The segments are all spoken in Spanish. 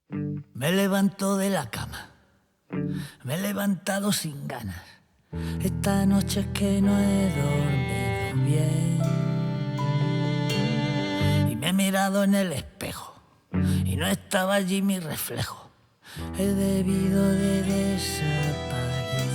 Me levanto de la cama, me he levantado sin ganas. Esta noche es que no he dormido bien. Y me he mirado en el espejo y no estaba allí mi reflejo. He debido de desaparecer.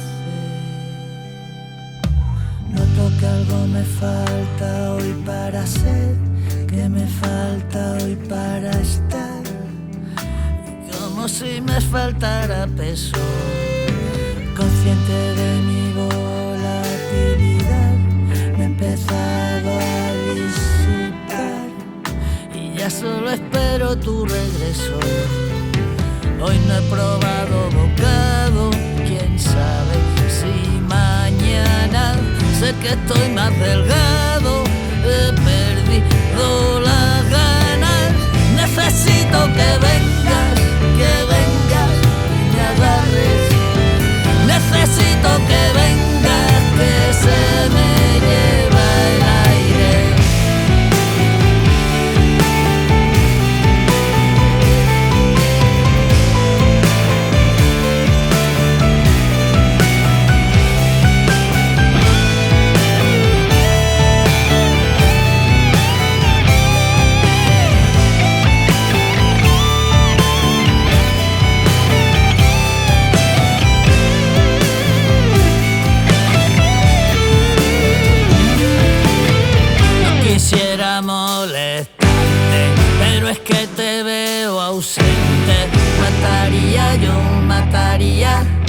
Noto que algo me falta hoy para ser, que me falta hoy para estar. Como si me faltara peso, consciente de mi volatilidad, me he empezado a disipar y ya solo espero tu regreso. Hoy no he probado bocado, quién sabe si mañana. Sé que estoy más delgado, he perdido las ganas. Necesito que vengas y me agarres. Necesito que vengas, que se me lleva el aire. Quisiera molestarte, pero es que te veo ausente. Mataría, yo mataría